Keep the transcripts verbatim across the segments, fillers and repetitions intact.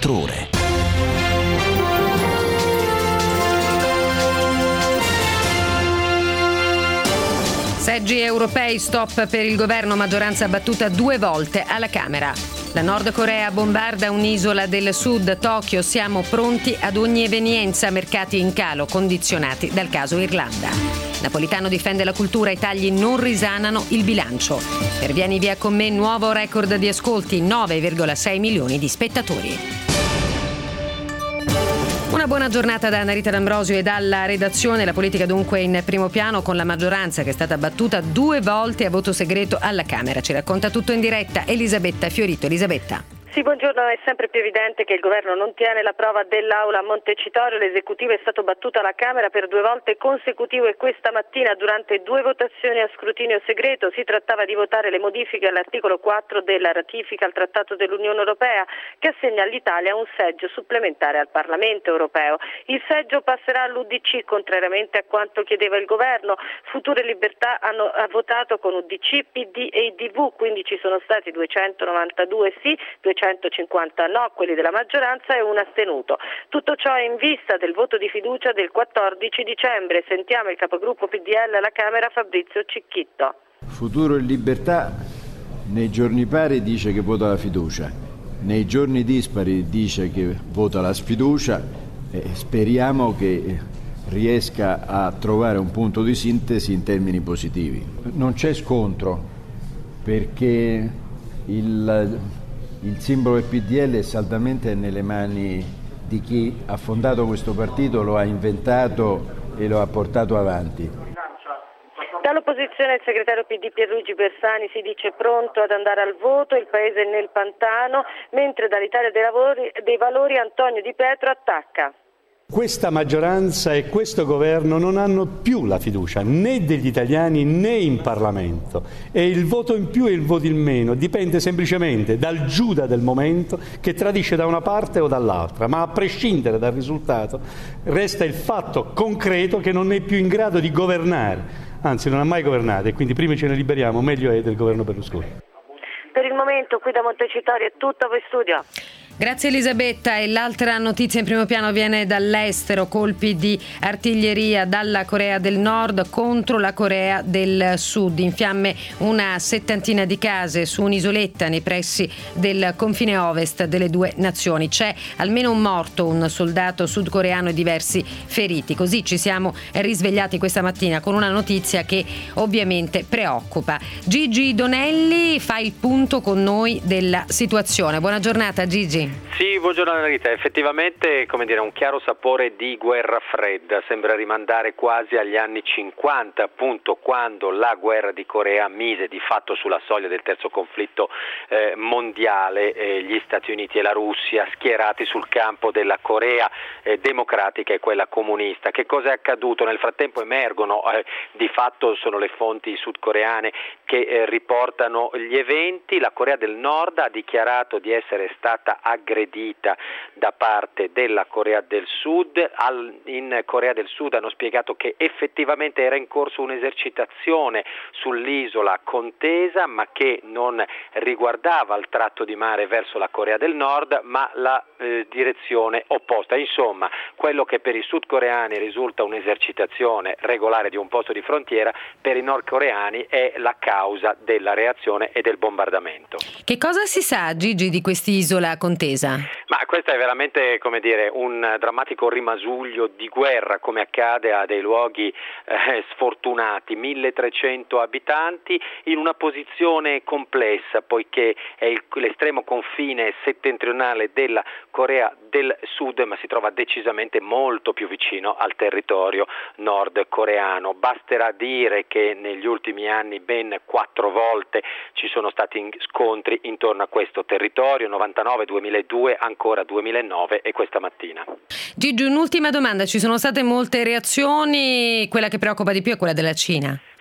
ventiquattro ore. Seggi europei, stop per il governo, maggioranza battuta due volte alla Camera. La Nord Corea bombarda un'isola del sud, Tokyo, siamo pronti ad ogni evenienza, mercati in calo condizionati dal caso Irlanda. Napolitano difende la cultura, i tagli non risanano il bilancio. Per Vieni via con me, nuovo record di ascolti, nove virgola sei milioni di spettatori. Una buona giornata da Anna Rita D'Ambrosio e dalla redazione. La politica dunque in primo piano, con la maggioranza che è stata battuta due volte a voto segreto alla Camera. Ci racconta tutto in diretta Elisabetta Fiorito. Elisabetta. Sì, buongiorno. È sempre più evidente che il governo non tiene la prova dell'Aula a Montecitorio. L'esecutivo è stato battuto alla Camera per due volte consecutive e questa mattina durante due votazioni a scrutinio segreto. Si trattava di votare le modifiche all'articolo quattro della ratifica al Trattato dell'Unione Europea che assegna all'Italia un seggio supplementare al Parlamento Europeo. Il seggio passerà all'U D C, contrariamente a quanto chiedeva il governo. Futuro e Libertà hanno votato con U D C, P D e I D V, quindi ci sono stati duecentonovantadue sì, duecentocinquanta no, quelli della maggioranza e un astenuto. Tutto ciò è in vista del voto di fiducia del quattordici dicembre. Sentiamo il capogruppo P D L alla Camera Fabrizio Cicchitto. Futuro e Libertà nei giorni pari dice che vota la fiducia, nei giorni dispari dice che vota la sfiducia e speriamo che riesca a trovare un punto di sintesi in termini positivi. Non c'è scontro perché il Il simbolo del P D L è saldamente nelle mani di chi ha fondato questo partito, lo ha inventato e lo ha portato avanti. Dall'opposizione il segretario P D Pierluigi Bersani si dice pronto ad andare al voto, il paese è nel pantano, mentre dall'Italia dei, lavori, dei Valori Antonio Di Pietro attacca. Questa maggioranza e questo governo non hanno più la fiducia né degli italiani né in Parlamento e il voto in più e il voto in meno dipende semplicemente dal Giuda del momento che tradisce da una parte o dall'altra, ma a prescindere dal risultato resta il fatto concreto che non è più in grado di governare, anzi non ha mai governato e quindi prima ce ne liberiamo meglio è del governo Berlusconi. Per il momento qui da Montecitorio è tutto, voi studio. Grazie Elisabetta. E l'altra notizia in primo piano viene dall'estero, colpi di artiglieria dalla Corea del Nord contro la Corea del Sud. In fiamme una settantina di case su un'isoletta nei pressi del confine ovest delle due nazioni. C'è almeno un morto, un soldato sudcoreano e diversi feriti. Così ci siamo risvegliati questa mattina con una notizia che ovviamente preoccupa. Gigi Donelli fa il punto con noi della situazione. Buona giornata Gigi. Sì, buongiorno Annalisa. Effettivamente, come dire, un chiaro sapore di guerra fredda, sembra rimandare quasi agli anni cinquanta, appunto quando la guerra di Corea mise di fatto sulla soglia del terzo conflitto eh, mondiale eh, gli Stati Uniti e la Russia schierati sul campo della Corea eh, democratica e quella comunista. Che cosa è accaduto? Nel frattempo emergono, eh, di fatto sono le fonti sudcoreane che eh, riportano gli eventi. La Corea del Nord ha dichiarato di essere stata aggredita da parte della Corea del Sud. Al, in Corea del Sud hanno spiegato che effettivamente era in corso un'esercitazione sull'isola contesa, ma che non riguardava il tratto di mare verso la Corea del Nord, ma la eh, direzione opposta. Insomma, quello che per i sudcoreani risulta un'esercitazione regolare di un posto di frontiera, per i nordcoreani è la causa della reazione e del bombardamento. Che cosa si sa, Gigi, di quest'isola contesa? Ma questo è veramente, come dire, un drammatico rimasuglio di guerra, come accade a dei luoghi eh, sfortunati, milletrecento abitanti in una posizione complessa, poiché è il, l'estremo confine settentrionale della Corea del Sud, ma si trova decisamente molto più vicino al territorio nordcoreano. Basterà dire che negli ultimi anni ben quattro volte ci sono stati scontri intorno a questo territorio, novantanove, duemiladue, ancora duemilanove e questa mattina. Gigi, un'ultima domanda, ci sono state molte reazioni, quella che preoccupa di più è quella della Cina.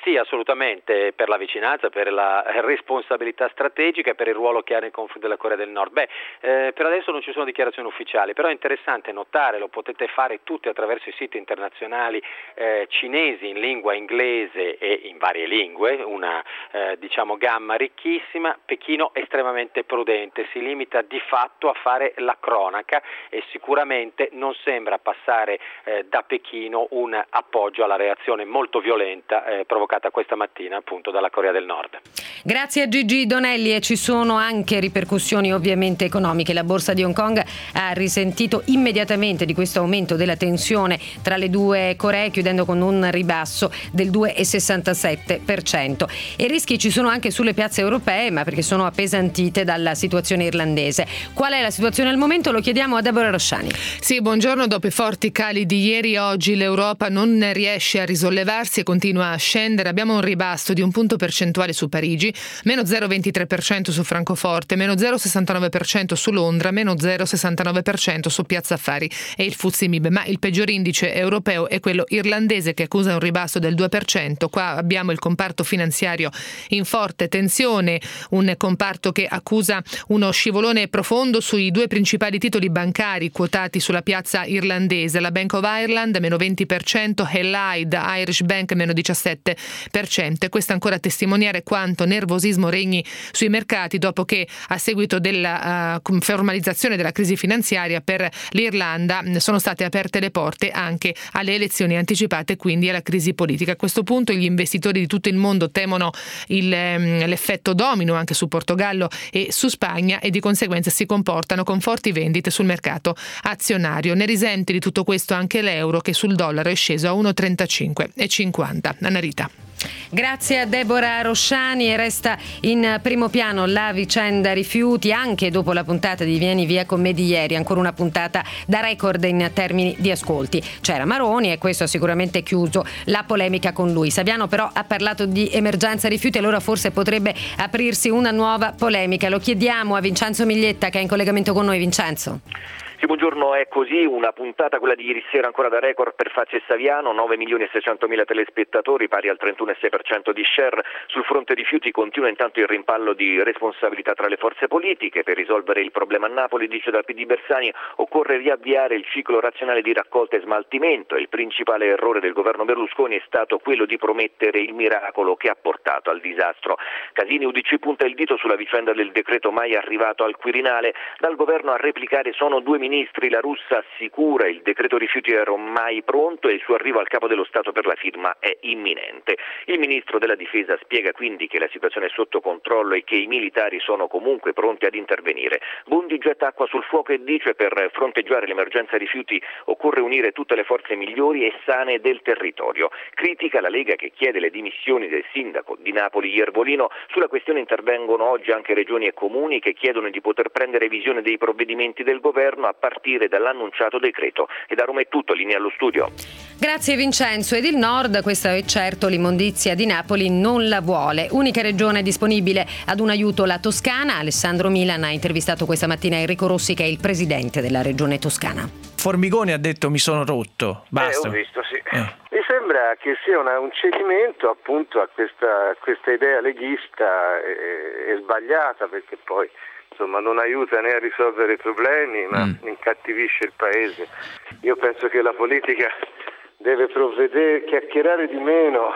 Sì, assolutamente, per la vicinanza, per la responsabilità strategica e per il ruolo che ha nei confronti della Corea del Nord. Beh, eh, per adesso non ci sono dichiarazioni ufficiali, però è interessante notare, lo potete fare tutti attraverso i siti internazionali eh, cinesi in lingua inglese e in varie lingue, una eh, diciamo gamma ricchissima. Pechino estremamente prudente, si limita di fatto a fare la cronaca e sicuramente non sembra passare eh, da Pechino un appoggio alla reazione molto violenta eh, provocata questa mattina appunto dalla Corea del Nord. Grazie a Gigi Donelli. E ci sono anche ripercussioni ovviamente economiche. La borsa di Hong Kong ha risentito immediatamente di questo aumento della tensione tra le due Coree, chiudendo con un ribasso del due virgola sessantasette per cento. E rischi ci sono anche sulle piazze europee, ma perché sono appesantite dalla situazione irlandese. Qual è la situazione al momento? Lo chiediamo a Deborah Rosciani. Sì, buongiorno. Dopo i forti cali di ieri, oggi l'Europa non riesce a risollevarsi e continua a scendere. Abbiamo un ribasso di un punto percentuale su Parigi, meno zero virgola ventitré per cento su Francoforte, meno zero virgola sessantanove per cento su Londra, meno zero virgola sessantanove per cento su Piazza Affari e il F T S E M I B. Ma il peggior indice europeo è quello irlandese, che accusa un ribasso del due per cento. Qua abbiamo il comparto finanziario in forte tensione, un comparto che accusa uno scivolone profondo sui due principali titoli bancari quotati sulla piazza irlandese, la Bank of Ireland meno venti per cento e l'Aid Irish Bank meno diciassette per cento. E questo ancora a testimoniare quanto nervosismo regni sui mercati dopo che, a seguito della uh, formalizzazione della crisi finanziaria per l'Irlanda, sono state aperte le porte anche alle elezioni anticipate, quindi alla crisi politica. A questo punto gli investitori di tutto il mondo temono il, um, l'effetto domino anche su Portogallo e su Spagna e di conseguenza si comportano con forti vendite sul mercato azionario. Ne risente di tutto questo anche l'euro, che sul dollaro è sceso a uno virgola trentacinque e cinquanta. Anna Rita. Grazie a Deborah Rosciani. E resta in primo piano la vicenda rifiuti anche dopo la puntata di Vieni Via con me di ieri, ancora una puntata da record in termini di ascolti. C'era Maroni e questo ha sicuramente chiuso la polemica con lui. Saviano però ha parlato di emergenza rifiuti, allora forse potrebbe aprirsi una nuova polemica. Lo chiediamo a Vincenzo Miglietta, che è in collegamento con noi. Vincenzo. Sì, buongiorno, è così, una puntata, quella di ieri sera, ancora da record per Facce e Saviano, nove milioni e seicentomila telespettatori, pari al trentuno virgola sei per cento di share. Sul fronte rifiuti continua intanto il rimpallo di responsabilità tra le forze politiche. Per risolvere il problema a Napoli, dice dal P D Bersani, occorre riavviare il ciclo razionale di raccolta e smaltimento. Il principale errore del governo Berlusconi è stato quello di promettere il miracolo che ha portato al disastro. Casini U D C punta il dito sulla vicenda del decreto mai arrivato al Quirinale. Dal governo a replicare sono due ministri. La Russa assicura il decreto rifiuti era ormai pronto e il suo arrivo al capo dello Stato per la firma è imminente. Il ministro della Difesa spiega quindi che la situazione è sotto controllo e che i militari sono comunque pronti ad intervenire. Bondi getta acqua sul fuoco e dice per fronteggiare l'emergenza rifiuti occorre unire tutte le forze migliori e sane del territorio. Critica la Lega, che chiede le dimissioni del sindaco di Napoli Iervolino. Sulla questione intervengono oggi anche regioni e comuni che chiedono di poter prendere visione dei provvedimenti del governo a partire dall'annunciato decreto. E da Roma è tutto, linea allo studio. Grazie Vincenzo. Ed il Nord, questa è certo, l'immondizia di Napoli non la vuole. Unica regione disponibile ad un aiuto, la Toscana. Alessandro Milan ha intervistato questa mattina Enrico Rossi, che è il presidente della regione toscana. Formigoni ha detto mi sono rotto, basta. Eh, ho visto, sì. Eh. Mi sembra che sia una, un cedimento appunto a questa, questa idea leghista e, e sbagliata, perché poi insomma non aiuta né a risolvere i problemi, ma mm. incattivisce il paese. Io penso che la politica deve provvedere, chiacchierare di meno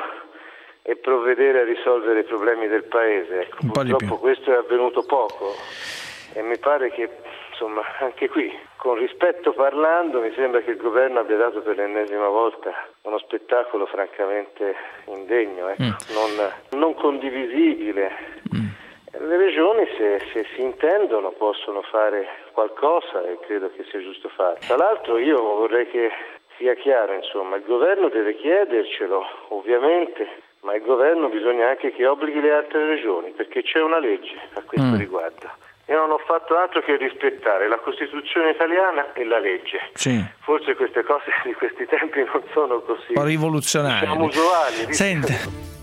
e provvedere a risolvere i problemi del paese. Ecco, purtroppo questo è avvenuto poco e mi pare che insomma anche qui, con rispetto parlando, mi sembra che il governo abbia dato per l'ennesima volta uno spettacolo francamente indegno, ecco, mm. non, non condivisibile. Mm. Le regioni, se, se si intendono, possono fare qualcosa e credo che sia giusto fare. Tra l'altro io vorrei che sia chiaro, insomma, il governo deve chiedercelo, ovviamente, ma il governo bisogna anche che obblighi le altre regioni, perché c'è una legge a questo mm. riguardo. Io non ho fatto altro che rispettare la Costituzione italiana e la legge. Sì. Forse queste cose di questi tempi non sono così rivoluzionarie, diciamo, usuali. Senta.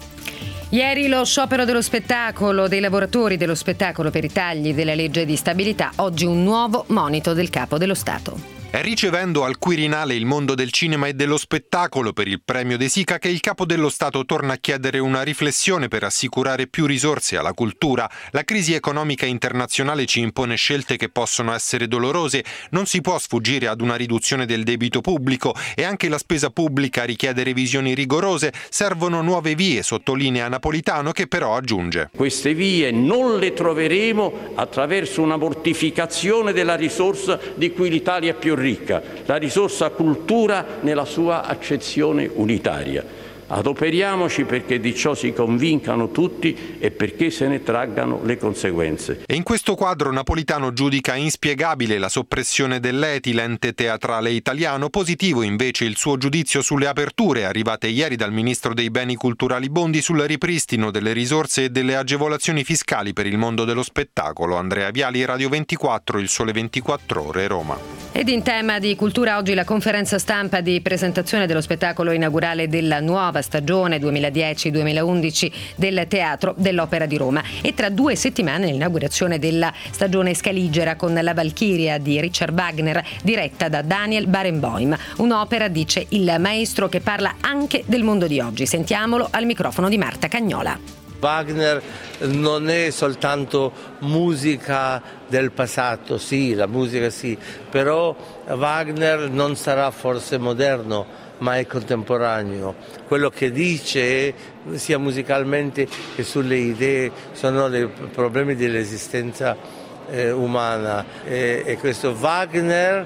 Ieri lo sciopero dello spettacolo dei lavoratori dello spettacolo per i tagli della legge di stabilità, oggi un nuovo monito del Capo dello Stato. È ricevendo al Quirinale il mondo del cinema e dello spettacolo per il premio De Sica che il Capo dello Stato torna a chiedere una riflessione per assicurare più risorse alla cultura. La crisi economica internazionale ci impone scelte che possono essere dolorose, non si può sfuggire ad una riduzione del debito pubblico e anche la spesa pubblica richiede revisioni rigorose, servono nuove vie, sottolinea Napolitano, che però aggiunge: queste vie non le troveremo attraverso una mortificazione della risorsa di cui l'Italia è più ricca, la risorsa cultura nella sua accezione unitaria. Adoperiamoci perché di ciò si convincano tutti e perché se ne traggano le conseguenze. E in questo quadro Napolitano giudica inspiegabile la soppressione dell'E T I, l'ente teatrale italiano, positivo invece il suo giudizio sulle aperture arrivate ieri dal ministro dei beni culturali Bondi sul ripristino delle risorse e delle agevolazioni fiscali per il mondo dello spettacolo. Andrea Viali, Radio ventiquattro, Il Sole ventiquattro Ore, Roma. Ed in tema di cultura oggi la conferenza stampa di presentazione dello spettacolo inaugurale della nuova stagione duemiladieci duemilaundici del Teatro dell'Opera di Roma e tra due settimane l'inaugurazione della stagione Scaligera con la Valchiria di Richard Wagner diretta da Daniel Barenboim, un'opera, dice il maestro, che parla anche del mondo di oggi. Sentiamolo al microfono di Marta Cagnola. Wagner non è soltanto musica del passato, sì, la musica sì, però Wagner non sarà forse moderno, ma è contemporaneo. Quello che dice, sia musicalmente che sulle idee, sono i problemi dell'esistenza eh, umana. E, e questo Wagner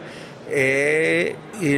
è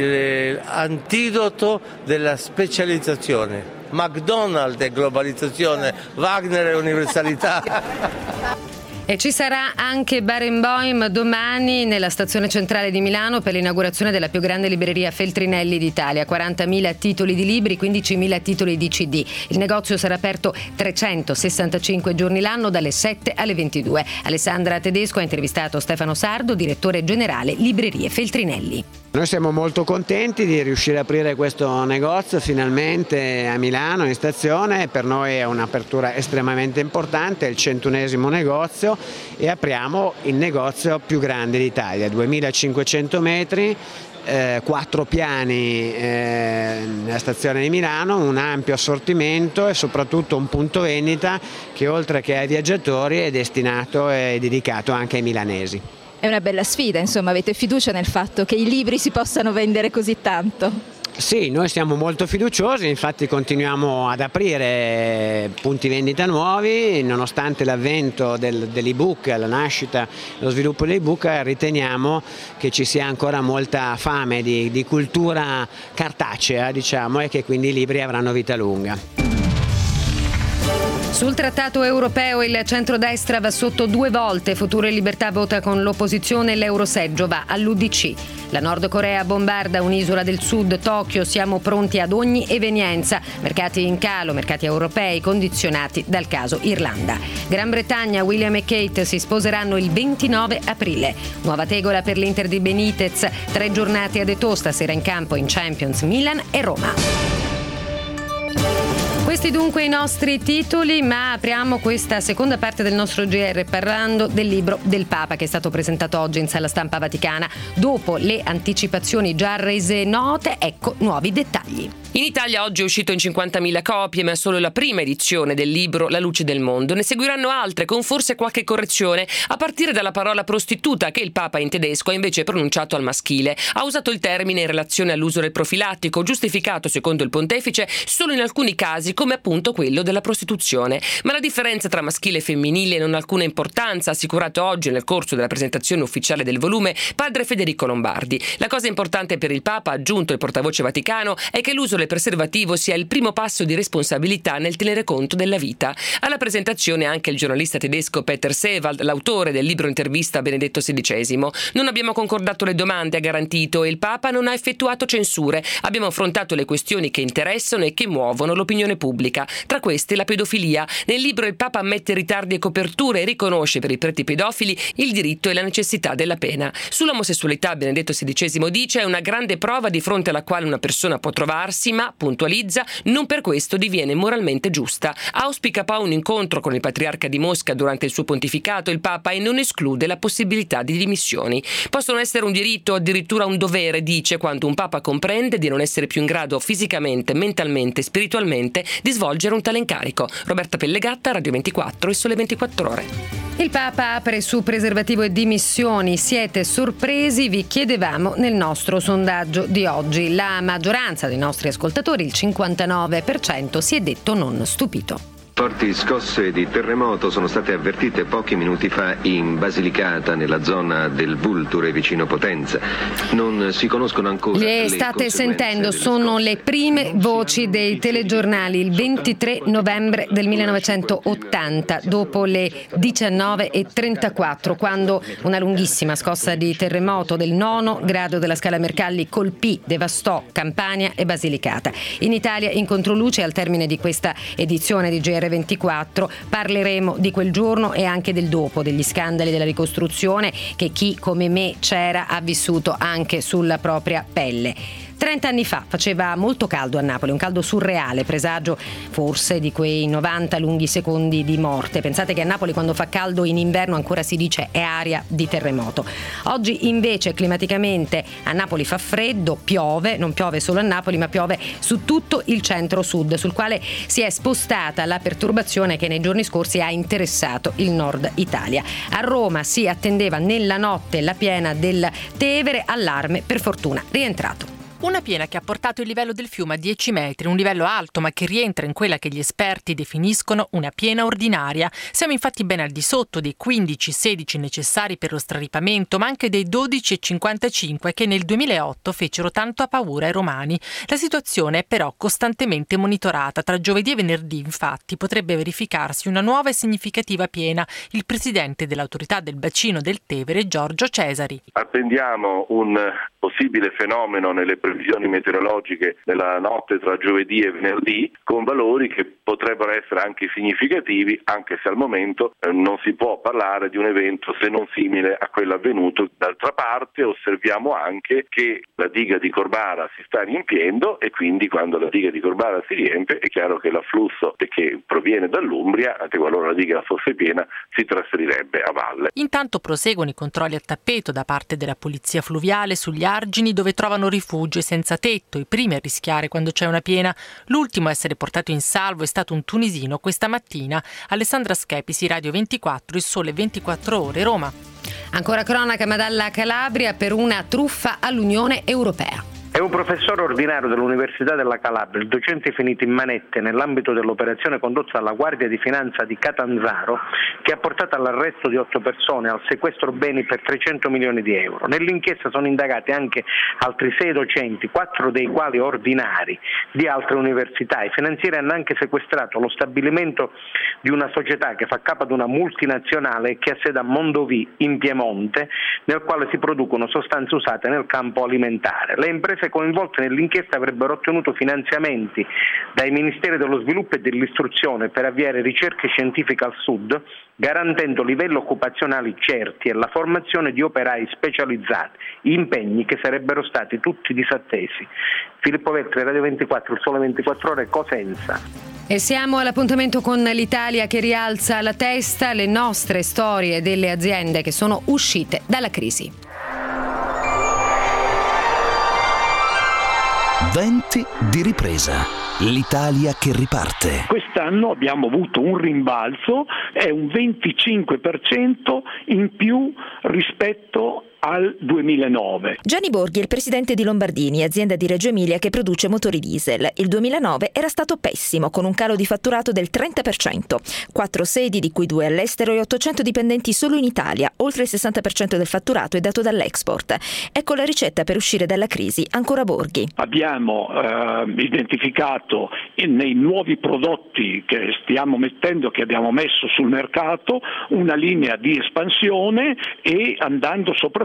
l'antidoto della specializzazione. McDonald's è globalizzazione, Wagner è universalità. E ci sarà anche Barenboim domani nella stazione centrale di Milano per l'inaugurazione della più grande libreria Feltrinelli d'Italia. quarantamila titoli di libri, quindicimila titoli di C D. Il negozio sarà aperto trecentosessantacinque giorni l'anno dalle sette alle ventidue. Alessandra Tedesco ha intervistato Stefano Sardo, direttore generale Librerie Feltrinelli. Noi siamo molto contenti di riuscire a aprire questo negozio finalmente a Milano in stazione. Per noi è un'apertura estremamente importante, è il centunesimo negozio e apriamo il negozio più grande d'Italia, duemilacinquecento metri, eh, quattro piani eh, nella stazione di Milano, un ampio assortimento e soprattutto un punto vendita che oltre che ai viaggiatori è destinato e dedicato anche ai milanesi. È una bella sfida, insomma, avete fiducia nel fatto che i libri si possano vendere così tanto? Sì, noi siamo molto fiduciosi, infatti continuiamo ad aprire punti vendita nuovi, nonostante l'avvento del, dell'ebook, la nascita, lo sviluppo dell'ebook, riteniamo che ci sia ancora molta fame di, di cultura cartacea, diciamo, e che quindi i libri avranno vita lunga. Sul trattato europeo il centrodestra va sotto due volte, Futuro e Libertà vota con l'opposizione, l'euroseggio va all'U D C. La Nord Corea bombarda un'isola del sud, Tokyo, siamo pronti ad ogni evenienza. Mercati in calo, mercati europei condizionati dal caso Irlanda. Gran Bretagna, William e Kate si sposeranno il ventinove aprile. Nuova tegola per l'Inter di Benitez, tre giornate a Etò, stasera in campo in Champions Milan e Roma. Questi dunque i nostri titoli, ma apriamo questa seconda parte del nostro G R parlando del libro del Papa che è stato presentato oggi in Sala Stampa Vaticana. Dopo le anticipazioni già rese note, ecco nuovi dettagli. In Italia oggi è uscito in cinquantamila copie, ma è solo la prima edizione del libro La luce del mondo. Ne seguiranno altre, con forse qualche correzione, a partire dalla parola prostituta, che il Papa in tedesco ha invece pronunciato al maschile. Ha usato il termine in relazione all'uso del profilattico, giustificato, secondo il pontefice, solo in alcuni casi, come appunto quello della prostituzione. Ma la differenza tra maschile e femminile non ha alcuna importanza, ha assicurato oggi nel corso della presentazione ufficiale del volume padre Federico Lombardi. La cosa importante per il Papa, ha aggiunto il portavoce vaticano, è che l'uso del preservativo sia il primo passo di responsabilità nel tenere conto della vita. Alla presentazione anche il giornalista tedesco Peter Sewald, l'autore del libro intervista a Benedetto sedicesimo. Non abbiamo concordato le domande, ha garantito, e il Papa non ha effettuato censure. Abbiamo affrontato le questioni che interessano e che muovono l'opinione pubblica. Tra queste la pedofilia. Nel libro il Papa ammette ritardi e coperture e riconosce per i preti pedofili il diritto e la necessità della pena. Sull'omosessualità Benedetto sedicesimo dice: è una grande prova di fronte alla quale una persona può trovarsi, ma, puntualizza, non per questo diviene moralmente giusta. Auspica poi un incontro con il patriarca di Mosca durante il suo pontificato, il Papa, e non esclude la possibilità di dimissioni. Possono essere un diritto o addirittura un dovere, dice, quando un Papa comprende di non essere più in grado fisicamente, mentalmente, spiritualmente di svolgere un tale incarico. Roberta Pellegatta, Radio ventiquattro e Sole ventiquattro Ore. Il Papa apre su preservativo e dimissioni. Siete sorpresi? Vi chiedevamo nel nostro sondaggio di oggi. La maggioranza dei nostri ascoltatori, il cinquantanove per cento, si è detto non stupito. Forti scosse di terremoto sono state avvertite pochi minuti fa in Basilicata, nella zona del Vulture vicino Potenza. Non si conoscono ancora. Le state sentendo, sono le prime voci dei telegiornali il ventitré novembre del millenovecentottanta, dopo le diciannove e trentaquattro, quando una lunghissima scossa di terremoto del nono grado della scala Mercalli colpì, devastò Campania e Basilicata. In Italia, in controluce, al termine di questa edizione di G R ventiquattro parleremo di quel giorno e anche del dopo, degli scandali della ricostruzione che chi come me c'era ha vissuto anche sulla propria pelle. trenta anni fa faceva molto caldo a Napoli, un caldo surreale, presagio forse di quei novanta lunghi secondi di morte. Pensate che a Napoli quando fa caldo in inverno ancora si dice è aria di terremoto. Oggi invece climaticamente a Napoli fa freddo, piove, non piove solo a Napoli ma piove su tutto il centro-sud, sul quale si è spostata la perturbazione che nei giorni scorsi ha interessato il nord Italia. A Roma si attendeva nella notte la piena del Tevere, allarme per fortuna rientrato. Una piena che ha portato il livello del fiume a dieci metri, un livello alto ma che rientra in quella che gli esperti definiscono una piena ordinaria. Siamo infatti ben al di sotto dei quindici sedici necessari per lo straripamento, ma anche dei dodici virgola cinquantacinque che nel duemilaotto fecero tanto a paura ai romani. La situazione è però costantemente monitorata. Tra giovedì e venerdì, infatti, potrebbe verificarsi una nuova e significativa piena. Il presidente dell'autorità del bacino del Tevere, Giorgio Cesari. Attendiamo un possibile fenomeno nelle previsioni meteorologiche nella notte tra giovedì e venerdì, con valori che potrebbero essere anche significativi, anche se al momento eh, non si può parlare di un evento se non simile a quello avvenuto. D'altra parte osserviamo anche che la diga di Corbara si sta riempiendo e quindi quando la diga di Corbara si riempie è chiaro che l'afflusso che proviene dall'Umbria, anche qualora la diga fosse piena, si trasferirebbe a valle. Intanto proseguono i controlli a tappeto da parte della polizia fluviale sugli argini dove trovano rifugio i senza tetto, i primi a rischiare quando c'è una piena. L'ultimo a essere portato in salvo è stato un tunisino questa mattina. Alessandra Schepisi, Radio ventiquattro, Il Sole ventiquattro Ore, Roma. Ancora cronaca ma dalla Calabria per una truffa all'Unione Europea. È un professore ordinario dell'Università della Calabria, il docente finito in manette nell'ambito dell'operazione condotta dalla Guardia di Finanza di Catanzaro, che ha portato all'arresto di otto persone e al sequestro beni per trecento milioni di euro. Nell'inchiesta sono indagati anche altri sei docenti, quattro dei quali ordinari di altre università. I finanzieri hanno anche sequestrato lo stabilimento di una società che fa capo ad una multinazionale che ha sede a Mondovì, in Piemonte, nel quale si producono sostanze usate nel campo alimentare. Le imprese coinvolte nell'inchiesta avrebbero ottenuto finanziamenti dai Ministeri dello Sviluppo e dell'Istruzione per avviare ricerche scientifiche al Sud, garantendo livelli occupazionali certi e la formazione di operai specializzati, impegni che sarebbero stati tutti disattesi. Filippo Vetri, Radio ventiquattro, Il Sole ventiquattro Ore, Cosenza. E siamo all'appuntamento con l'Italia che rialza la testa, le nostre storie delle aziende che sono uscite dalla crisi. Venti di ripresa. L'Italia che riparte. Quest'anno abbiamo avuto un rimbalzo, è un venticinque per cento in più rispetto al duemilanove. Gianni Borghi è il presidente di Lombardini, azienda di Reggio Emilia che produce motori diesel. Il duemilanove era stato pessimo, con un calo di fatturato del trenta per cento. Quattro sedi, di cui due all'estero, e ottocento dipendenti solo in Italia. Oltre il sessanta per cento del fatturato è dato dall'export. Ecco la ricetta per uscire dalla crisi. Ancora Borghi. Abbiamo eh, identificato nei nuovi prodotti che stiamo mettendo, che abbiamo messo sul mercato, una linea di espansione e andando soprattutto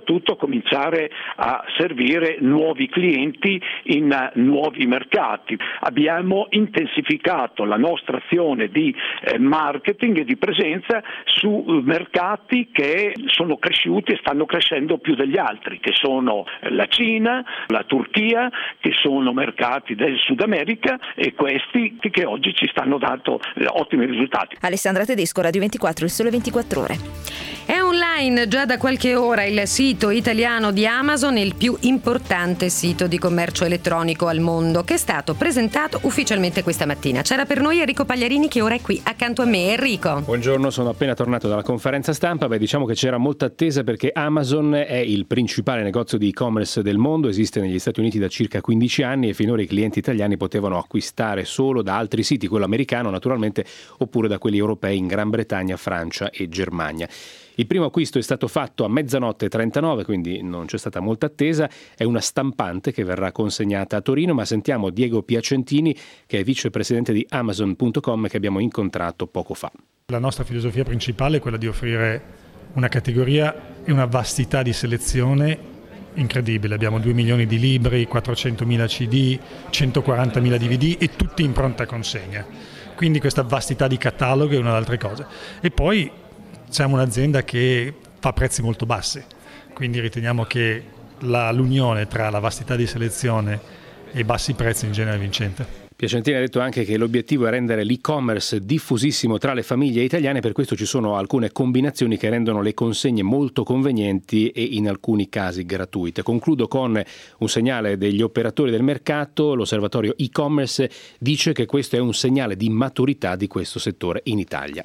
soprattutto cominciare a servire nuovi clienti in nuovi mercati. Abbiamo intensificato la nostra azione di eh, marketing e di presenza su mercati che sono cresciuti e stanno crescendo più degli altri, che sono la Cina, la Turchia, che sono mercati del Sud America, e questi che oggi ci stanno dando eh, ottimi risultati. Alessandra Tedesco, Radio ventiquattro, il Sole ventiquattro Ore. È online già da qualche ora il sito italiano di Amazon, il più importante sito di commercio elettronico al mondo, che è stato presentato ufficialmente questa mattina. C'era per noi Enrico Pagliarini, che ora è qui accanto a me. Enrico. Buongiorno, sono appena tornato dalla conferenza stampa. Beh, diciamo che c'era molta attesa perché Amazon è il principale negozio di e-commerce del mondo, esiste negli Stati Uniti da circa quindici anni e finora i clienti italiani potevano acquistare solo da altri siti, quello americano naturalmente, oppure da quelli europei in Gran Bretagna, Francia e Germania. Il primo acquisto è stato fatto a mezzanotte e trentanove, quindi non c'è stata molta attesa. È una stampante che verrà consegnata a Torino, ma sentiamo Diego Piacentini, che è vicepresidente di Amazon punto com, che abbiamo incontrato poco fa. La nostra filosofia principale è quella di offrire una categoria e una vastità di selezione incredibile. Abbiamo due milioni di libri, quattrocentomila C D, centoquarantamila D V D e tutti in pronta consegna. Quindi questa vastità di catalogo è una delle altre cose. E poi siamo un'azienda che fa prezzi molto bassi, quindi riteniamo che la, l'unione tra la vastità di selezione e bassi prezzi in genere è vincente. Piacentini ha detto anche che l'obiettivo è rendere l'e-commerce diffusissimo tra le famiglie italiane, per questo ci sono alcune combinazioni che rendono le consegne molto convenienti e in alcuni casi gratuite. Concludo con un segnale degli operatori del mercato. L'osservatorio e-commerce dice che questo è un segnale di maturità di questo settore in Italia.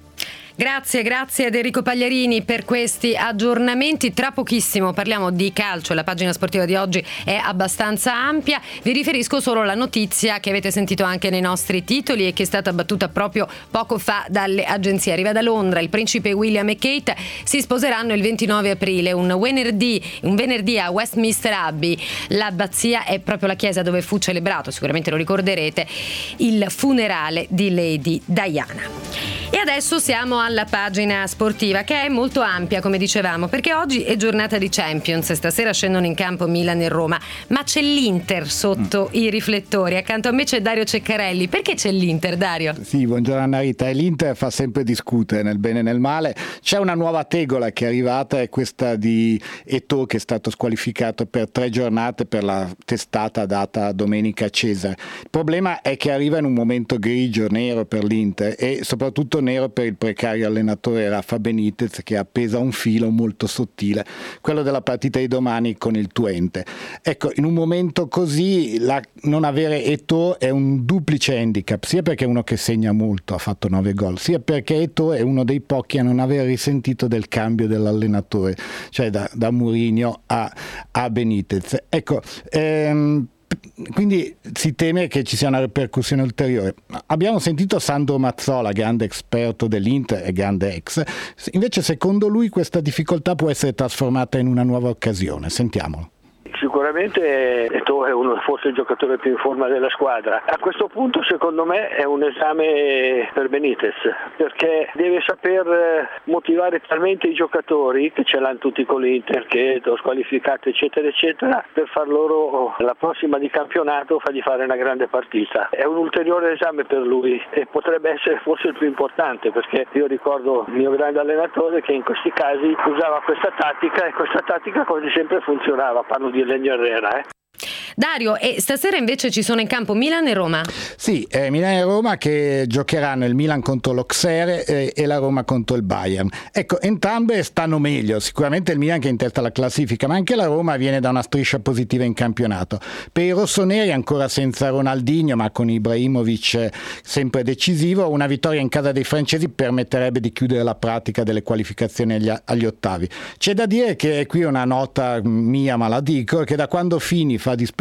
Grazie, grazie ad Enrico Pagliarini per questi aggiornamenti. Tra pochissimo parliamo di calcio, la pagina sportiva di oggi è abbastanza ampia. Vi riferisco solo alla notizia che avete sentito anche nei nostri titoli e che è stata battuta proprio poco fa dalle agenzie. Arriva da Londra, il principe William e Kate si sposeranno il ventinove aprile, un venerdì, un venerdì a Westminster Abbey. L'abbazia è proprio la chiesa dove fu celebrato, sicuramente lo ricorderete, il funerale di Lady Diana. E adesso siamo alla pagina sportiva, che è molto ampia, come dicevamo, perché oggi è giornata di Champions, stasera scendono in campo Milan e Roma, ma c'è l'Inter sotto mm. i riflettori. Accanto a me c'è Dario Ceccarelli. Perché c'è l'Inter, Dario? Sì, buongiorno Anna Rita. E l'Inter fa sempre discutere nel bene e nel male. C'è una nuova tegola che è arrivata, è questa di Eto'o, che è stato squalificato per tre giornate per la testata data domenica a Cesare. Il problema è che arriva in un momento grigio, nero per l'Inter, e soprattutto nero per il precario allenatore Rafa Benitez, che appesa un filo molto sottile, quello della partita di domani con il Twente. Ecco, in un momento così la, non avere Eto'o è un duplice handicap, sia perché è uno che segna molto, ha fatto nove gol, sia perché Eto'o è uno dei pochi a non aver risentito del cambio dell'allenatore, cioè da, da Mourinho a, a Benitez. Ecco, ehm, quindi si teme che ci sia una ripercussione ulteriore. Abbiamo sentito Sandro Mazzola, grande esperto dell'Inter e grande ex. Invece secondo lui questa difficoltà può essere trasformata in una nuova occasione. Sentiamolo. Sicuramente Eto'o è uno, forse il giocatore più in forma della squadra. A questo punto secondo me è un esame per Benitez, perché deve saper motivare talmente i giocatori, che ce l'hanno tutti con l'Inter, che Eto'o squalificato eccetera eccetera, per far loro la prossima di campionato fargli fare una grande partita. È un ulteriore esame per lui e potrebbe essere forse il più importante, perché io ricordo il mio grande allenatore che in questi casi usava questa tattica e questa tattica quasi sempre funzionava. Parlo di Legno Herrera, eh. Dario, e stasera invece ci sono in campo Milan e Roma? Sì, eh, Milan e Roma che giocheranno, il Milan contro l'Auxerre eh, e la Roma contro il Bayern. Ecco, entrambe stanno meglio, sicuramente il Milan che è in testa alla classifica, ma anche la Roma viene da una striscia positiva in campionato. Per i rossoneri ancora senza Ronaldinho, ma con Ibrahimovic eh, sempre decisivo, una vittoria in casa dei francesi permetterebbe di chiudere la pratica delle qualificazioni agli, agli ottavi. C'è da dire che qui è una nota mia, ma la dico, che da quando Fini fa disperare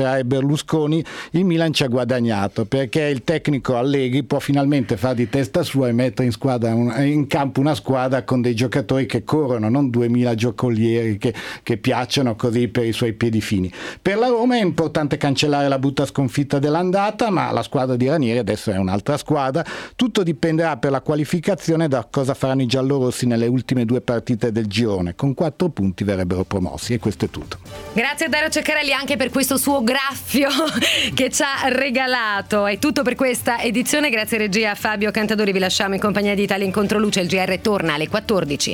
Ferrari e Berlusconi, il Milan ci ha guadagnato, perché il tecnico Allegri può finalmente fare di testa sua e mettere in, squadra un, in campo una squadra con dei giocatori che corrono, non duemila giocolieri che, che piacciono così per i suoi piedi fini. Per la Roma è importante cancellare la brutta sconfitta dell'andata, ma la squadra di Ranieri adesso è un'altra squadra. Tutto dipenderà per la qualificazione da cosa faranno i giallorossi nelle ultime due partite del girone. Con quattro punti verrebbero promossi, e questo è tutto. Grazie a Dario Ceccarelli anche per questo suo graffio che ci ha regalato. È tutto per questa edizione, grazie regia a Fabio Cantadori, vi lasciamo in compagnia di Italia in Controluce. Il G R torna alle quattordici.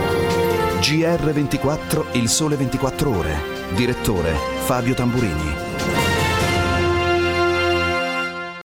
G R ventiquattro, il sole ventiquattro ore. Direttore Fabio Tamburini.